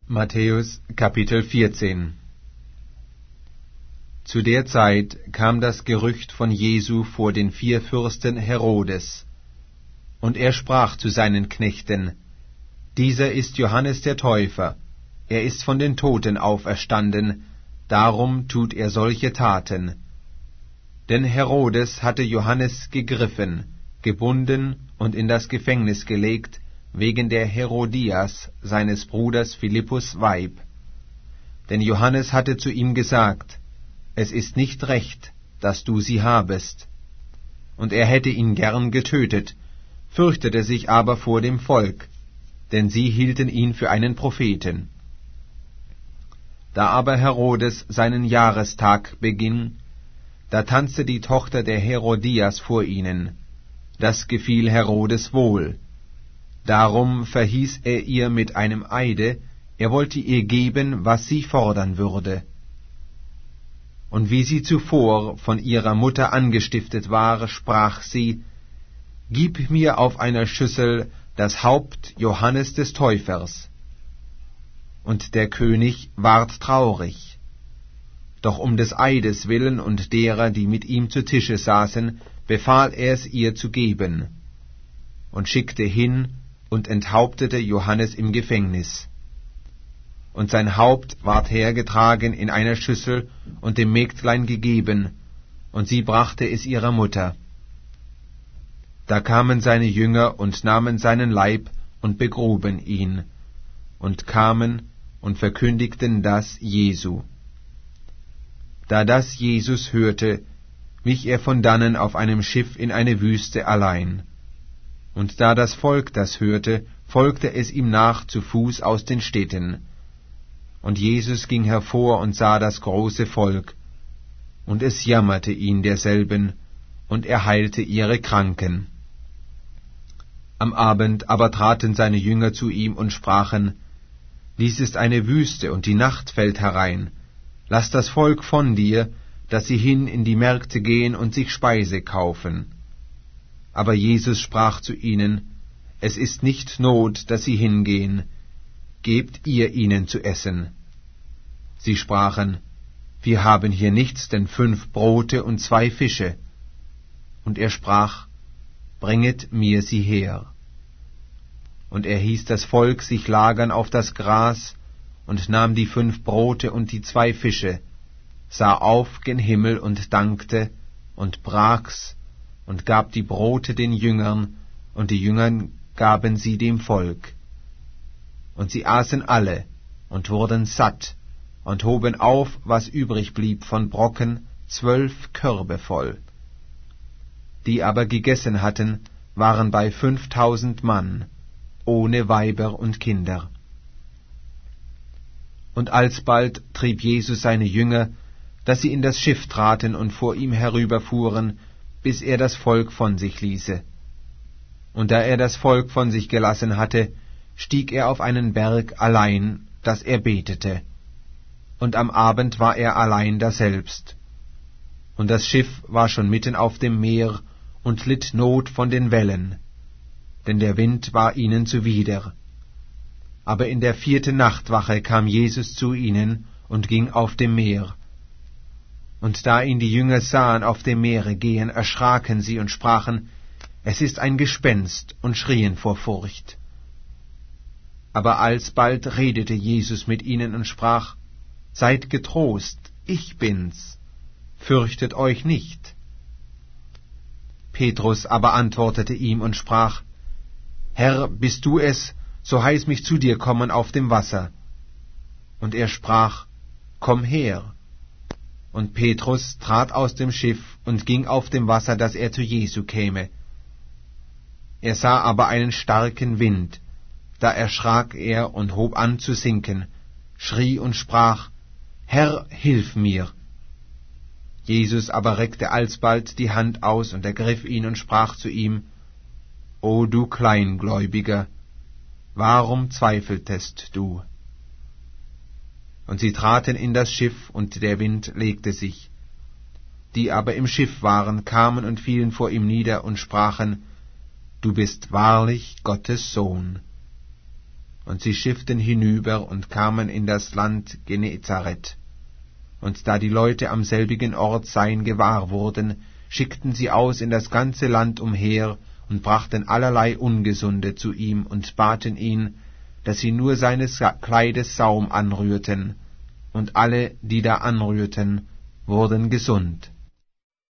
Matthäus Kapitel 14. Zu der Zeit kam das Gerücht von Jesu vor den Vierfürsten Herodes. Und er sprach zu seinen Knechten: Dieser ist Johannes der Täufer, er ist von den Toten auferstanden, darum tut er solche Taten. Denn Herodes hatte Johannes gegriffen, gebunden und in das Gefängnis gelegt, wegen der Herodias, seines Bruders Philippus' Weib. Denn Johannes hatte zu ihm gesagt: Es ist nicht recht, dass du sie habest. Und er hätte ihn gern getötet, fürchtete sich aber vor dem Volk, denn sie hielten ihn für einen Propheten. Da aber Herodes seinen Jahrestag beging, da tanzte die Tochter der Herodias vor ihnen. Das gefiel Herodes wohl. Darum verhieß er ihr mit einem Eide, er wollte ihr geben, was sie fordern würde. Und wie sie zuvor von ihrer Mutter angestiftet war, sprach sie: Gib mir auf einer Schüssel das Haupt Johannes des Täufers. Und der König ward traurig. Doch um des Eides willen und derer, die mit ihm zu Tische saßen, befahl er es ihr zu geben, und schickte hin und enthauptete Johannes im Gefängnis. Und sein Haupt ward hergetragen in einer Schüssel und dem Mägdlein gegeben, und sie brachte es ihrer Mutter. Da kamen seine Jünger und nahmen seinen Leib und begruben ihn, und kamen und verkündigten das Jesu. Da das Jesus hörte, wich er von dannen auf einem Schiff in eine Wüste allein. Und da das Volk das hörte, folgte es ihm nach zu Fuß aus den Städten. Und Jesus ging hervor und sah das große Volk, und es jammerte ihn derselben, und er heilte ihre Kranken. Am Abend aber traten seine Jünger zu ihm und sprachen: Dies ist eine Wüste, und die Nacht fällt herein. Lass das Volk von dir, dass sie hin in die Märkte gehen und sich Speise kaufen. Aber Jesus sprach zu ihnen: Es ist nicht Not, dass sie hingehen, gebt ihr ihnen zu essen. Sie sprachen: Wir haben hier nichts, denn 5 Brote und 2 Fische. Und er sprach: Bringet mir sie her. Und er hieß das Volk sich lagern auf das Gras, und nahm die 5 Brote und die 2 Fische, sah auf gen Himmel und dankte, und brach's, und gab die Brote den Jüngern, und die Jünger gaben sie dem Volk. Und sie aßen alle, und wurden satt, und hoben auf, was übrig blieb von Brocken, 12 Körbe voll. Die aber gegessen hatten, waren bei 5.000 Mann, ohne Weiber und Kinder. Und alsbald trieb Jesus seine Jünger, dass sie in das Schiff traten und vor ihm herüberfuhren, bis er das Volk von sich ließe. Und da er das Volk von sich gelassen hatte, stieg er auf einen Berg allein, dass er betete. Und am Abend war er allein daselbst. Und das Schiff war schon mitten auf dem Meer und litt Not von den Wellen, denn der Wind war ihnen zuwider. Aber in der 4. Nachtwache kam Jesus zu ihnen und ging auf dem Meer. Und da ihn die Jünger sahen auf dem Meere gehen, erschraken sie und sprachen: Es ist ein Gespenst, und schrien vor Furcht. Aber alsbald redete Jesus mit ihnen und sprach: Seid getrost, ich bin's, fürchtet euch nicht. Petrus aber antwortete ihm und sprach: Herr, bist du es, so heiß mich zu dir kommen auf dem Wasser. Und er sprach: Komm her. Und Petrus trat aus dem Schiff und ging auf dem Wasser, dass er zu Jesu käme. Er sah aber einen starken Wind, da erschrak er und hob an zu sinken, schrie und sprach: Herr, hilf mir! Jesus aber reckte alsbald die Hand aus und ergriff ihn und sprach zu ihm: O du Kleingläubiger, warum zweifeltest du? Und sie traten in das Schiff, und der Wind legte sich. Die aber im Schiff waren, kamen und fielen vor ihm nieder und sprachen: Du bist wahrlich Gottes Sohn. Und sie schifften hinüber und kamen in das Land Genezareth. Und da die Leute am selbigen Ort sein gewahr wurden, schickten sie aus in das ganze Land umher und brachten allerlei Ungesunde zu ihm und baten ihn, dass sie nur seines Kleides Saum anrührten, und alle, die da anrührten, wurden gesund.